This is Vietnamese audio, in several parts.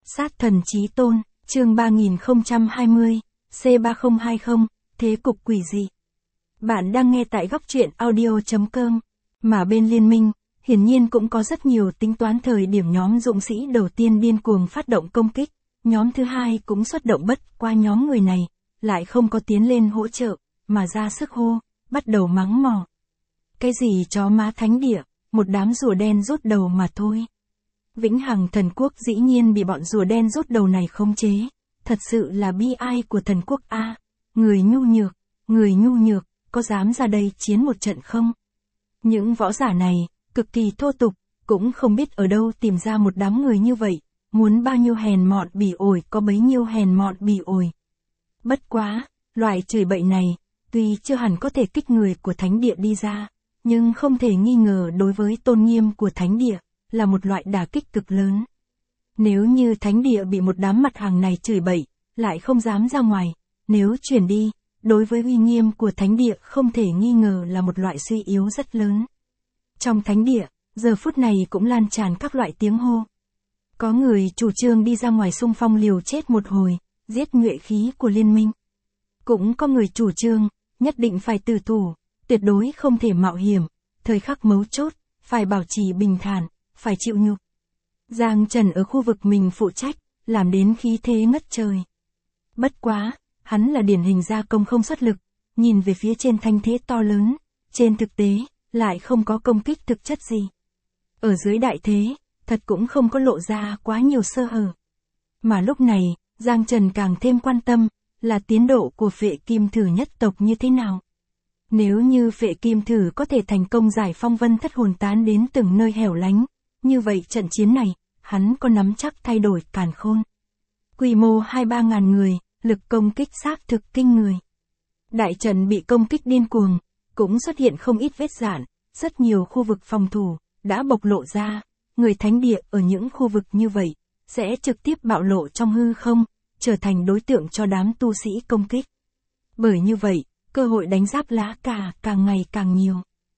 Sát thần chí tôn, chương 3020, C3020, thế cục quỷ dị. Bạn đang nghe tại góc truyện audio.com, mà bên liên minh, hiển nhiên cũng có rất nhiều tính toán thời điểm nhóm dũng sĩ đầu tiên điên cuồng phát động công kích, nhóm thứ hai cũng xuất động bất qua nhóm người này, lại không có tiến lên hỗ trợ, mà ra sức hô, bắt đầu mắng mỏ. Cái gì chó má thánh địa, một đám rùa đen rút đầu mà thôi. Vĩnh Hằng thần quốc dĩ nhiên bị bọn rùa đen rút đầu này khống chế, thật sự là bi ai của thần quốc A, người nhu nhược, có dám ra đây chiến một trận không? Những võ giả này, cực kỳ thô tục, cũng không biết ở đâu tìm ra một đám người như vậy, muốn bao nhiêu hèn mọn bỉ ổi có bấy nhiêu hèn mọn bỉ ổi. Bất quá, loại chửi bậy này, tuy chưa hẳn có thể kích người của thánh địa đi ra, nhưng không thể nghi ngờ đối với tôn nghiêm của thánh địa, là một loại đả kích cực lớn. Nếu như thánh địa bị một đám mặt hàng này chửi bậy, lại không dám ra ngoài, nếu chuyển đi, đối với uy nghiêm của thánh địa không thể nghi ngờ là một loại suy yếu rất lớn. Trong thánh địa, giờ phút này cũng lan tràn các loại tiếng hô. Có người chủ trương đi ra ngoài xung phong liều chết một hồi, giết nhuệ khí của liên minh. Cũng có người chủ trương, nhất định phải tử thủ, tuyệt đối không thể mạo hiểm, thời khắc mấu chốt, phải bảo trì bình thản, phải chịu nhục. Giang Trần ở khu vực mình phụ trách, làm đến khí thế ngất trời. Bất quá, hắn là điển hình gia công không xuất lực, nhìn về phía trên thanh thế to lớn, trên thực tế, lại không có công kích thực chất gì. Ở dưới đại thế, thật cũng không có lộ ra quá nhiều sơ hở. Mà lúc này, Giang Trần càng thêm quan tâm, là tiến độ của Phệ Kim Thử nhất tộc như thế nào. Nếu như Phệ Kim Thử có thể thành công giải phong vân thất hồn tán đến từng nơi hẻo lánh, như vậy trận chiến này, hắn có nắm chắc thay đổi càn khôn. Quy mô 2-3 ngàn người, lực công kích xác thực kinh người. Đại trận bị công kích điên cuồng, cũng xuất hiện không ít vết rạn, rất nhiều khu vực phòng thủ, đã bộc lộ ra, người thánh địa ở những khu vực như vậy, sẽ trực tiếp bạo lộ trong hư không, trở thành đối tượng cho đám tu sĩ công kích. Bởi như vậy, cơ hội đánh giáp lá cà càng ngày càng nhiều.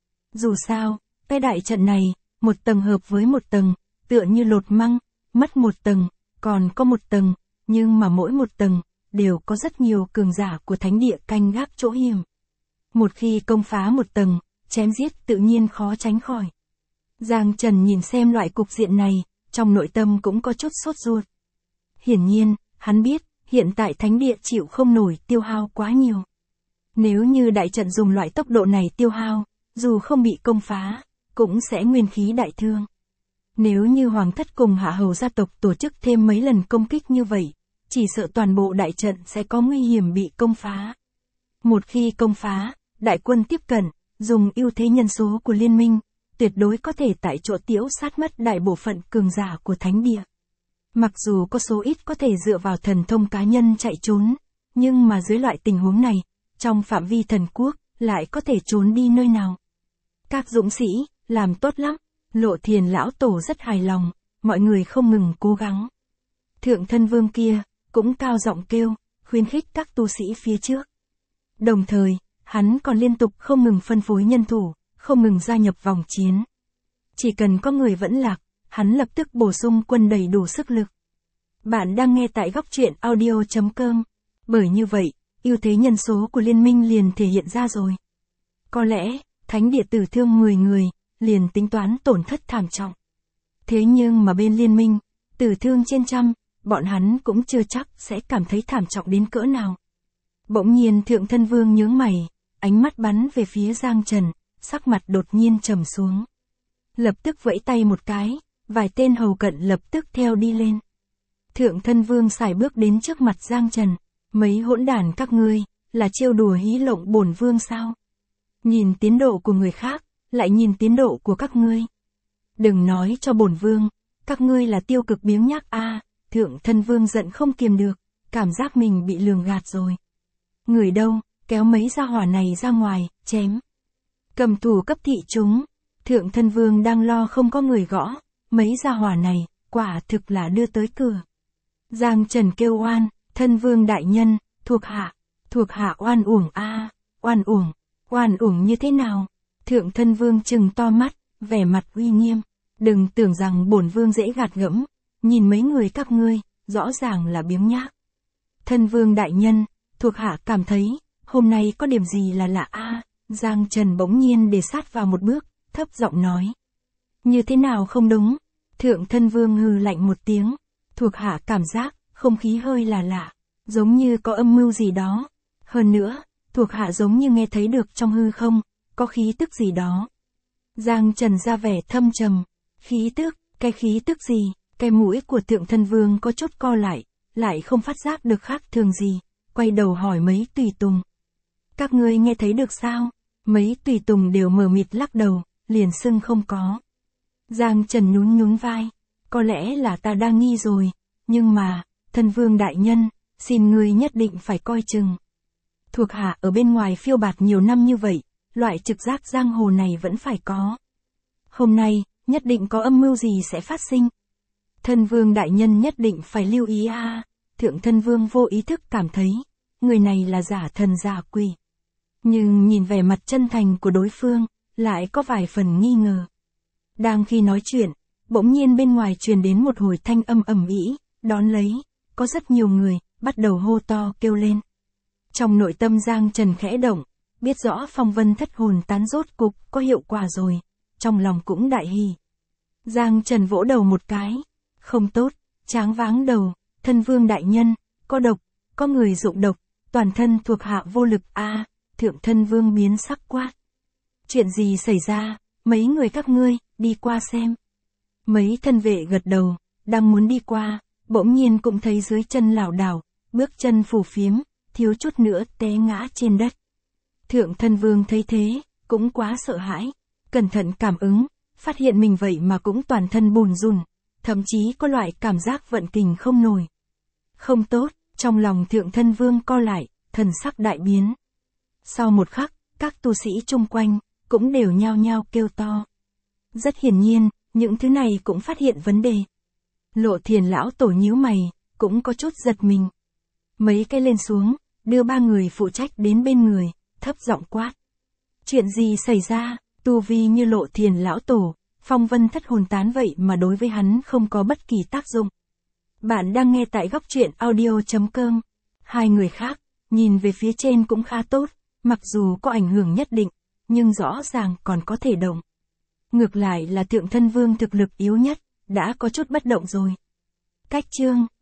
Dù sao, cái đại trận này, một tầng hợp với một tầng, tựa như lột măng, mất một tầng, còn có một tầng, nhưng mà mỗi một tầng, đều có rất nhiều cường giả của thánh địa canh gác chỗ hiểm. Một khi công phá một tầng, chém giết tự nhiên khó tránh khỏi. Giang Trần nhìn xem loại cục diện này, trong nội tâm cũng có chút sốt ruột. Hiển nhiên, hắn biết, hiện tại thánh địa chịu không nổi tiêu hao quá nhiều. Nếu như đại trận dùng loại tốc độ này tiêu hao, dù không bị công phá, cũng sẽ nguyên khí đại thương. Nếu như Hoàng thất cùng Hạ hầu gia tộc tổ chức thêm mấy lần công kích như vậy, chỉ sợ toàn bộ đại trận sẽ có nguy hiểm bị công phá. Một khi công phá, đại quân tiếp cận, dùng ưu thế nhân số của liên minh, tuyệt đối có thể tại chỗ tiễu sát mất đại bộ phận cường giả của thánh địa. Mặc dù có số ít có thể dựa vào thần thông cá nhân chạy trốn, nhưng mà dưới loại tình huống này, trong phạm vi thần quốc, lại có thể trốn đi nơi nào. Các dũng sĩ, làm tốt lắm, Lộ Thiền lão tổ rất hài lòng, mọi người không ngừng cố gắng. Thượng thân vương kia, cũng cao giọng kêu, khuyến khích các tu sĩ phía trước. Đồng thời, hắn còn liên tục không ngừng phân phối nhân thủ, không ngừng gia nhập vòng chiến. Chỉ cần có người vẫn lạc, hắn lập tức bổ sung quân đầy đủ sức lực. Bạn đang nghe tại góc truyện audio.com. Bởi như vậy, ưu thế nhân số của liên minh liền thể hiện ra rồi. Có lẽ, thánh địa tử thương 10 người, liền tính toán tổn thất thảm trọng. Thế nhưng mà bên liên minh, tử thương trên trăm, bọn hắn cũng chưa chắc sẽ cảm thấy thảm trọng đến cỡ nào. Bỗng nhiên thượng thân vương nhướng mày, ánh mắt bắn về phía Giang Trần, sắc mặt đột nhiên trầm xuống. Lập tức vẫy tay một cái, vài tên hầu cận lập tức theo đi lên. Thượng thân vương sải bước đến trước mặt Giang Trần, mấy hỗn đản các ngươi, là trêu đùa hí lộng bổn vương sao? Nhìn tiến độ của người khác, lại nhìn tiến độ của các ngươi. Đừng nói cho bổn vương, các ngươi là tiêu cực biếng nhác a. Thượng thân vương giận không kiềm được, cảm giác mình bị lường gạt rồi. Người đâu, kéo mấy gia hỏa này ra ngoài, chém. Cầm thủ cấp thị chúng, thượng thân vương đang lo không có người gõ, mấy gia hỏa này, quả thực là đưa tới cửa. Giang Trần kêu oan, thân vương đại nhân, thuộc hạ oan uổng a, oan uổng như thế nào? Thượng thân vương trừng to mắt, vẻ mặt uy nghiêm, đừng tưởng rằng bổn vương dễ gạt gẫm, nhìn mấy người các ngươi, rõ ràng là biếng nhác. Thân vương đại nhân, thuộc hạ cảm thấy, hôm nay có điểm gì là lạ a. Giang Trần bỗng nhiên để sát vào một bước, thấp giọng nói. Như thế nào không đúng? Thượng thân vương hừ lạnh một tiếng. Thuộc hạ cảm giác, không khí hơi là lạ, giống như có âm mưu gì đó. Hơn nữa, thuộc hạ giống như nghe thấy được trong hư không, có khí tức gì đó. Giang Trần ra vẻ thâm trầm. Khí tức, cái khí tức gì? Cái mũi của thượng thân vương có chút co lại không phát giác được khác thường gì, quay đầu hỏi mấy tùy tùng. Các ngươi nghe thấy được sao? Mấy tùy tùng đều mờ mịt lắc đầu, liền xưng không có. Giang Trần nhún vai, có lẽ là ta đang nghi rồi, nhưng mà, thân vương đại nhân, xin ngươi nhất định phải coi chừng. Thuộc hạ ở bên ngoài phiêu bạt nhiều năm như vậy, loại trực giác giang hồ này vẫn phải có. Hôm nay, nhất định có âm mưu gì sẽ phát sinh. Thân vương đại nhân nhất định phải lưu ý a. Thượng thân vương vô ý thức cảm thấy, người này là giả thần giả quỷ. Nhưng nhìn vẻ mặt chân thành của đối phương, lại có vài phần nghi ngờ. Đang khi nói chuyện, bỗng nhiên bên ngoài truyền đến một hồi thanh âm ầm ĩ, đón lấy, có rất nhiều người, bắt đầu hô to kêu lên. Trong nội tâm Giang Trần khẽ động, biết rõ phong vân thất hồn tán rốt cục có hiệu quả rồi, trong lòng cũng đại hỉ. Giang Trần vỗ đầu một cái, không tốt, tráng váng đầu, thân vương đại nhân, có độc, có người dụng độc, toàn thân thuộc hạ vô lực a. Thượng thân vương biến sắc quát. Chuyện gì xảy ra, mấy người các ngươi, đi qua xem. Mấy thân vệ gật đầu, đang muốn đi qua, bỗng nhiên cũng thấy dưới chân lảo đảo, bước chân phù phiếm, thiếu chút nữa té ngã trên đất. Thượng thân vương thấy thế, cũng quá sợ hãi, cẩn thận cảm ứng, phát hiện mình vậy mà cũng toàn thân bùn rùn, thậm chí có loại cảm giác vận kình không nổi. Không tốt, trong lòng thượng thân vương co lại, thần sắc đại biến. Sau một khắc, các tu sĩ chung quanh, cũng đều nhao nhao kêu to. Rất hiển nhiên, những thứ này cũng phát hiện vấn đề. Lộ Thiền lão tổ nhíu mày, cũng có chút giật mình. Mấy cái lên xuống, đưa ba người phụ trách đến bên người, thấp giọng quát. Chuyện gì xảy ra, tu vi như Lộ Thiền lão tổ, phong vân thất hồn tán vậy mà đối với hắn không có bất kỳ tác dụng. Bạn đang nghe tại góc truyện audio.com. Hai người khác, nhìn về phía trên cũng khá tốt, mặc dù có ảnh hưởng nhất định, nhưng rõ ràng còn có thể động. Ngược lại là thượng thân vương thực lực yếu nhất, đã có chút bất động rồi. Cách chương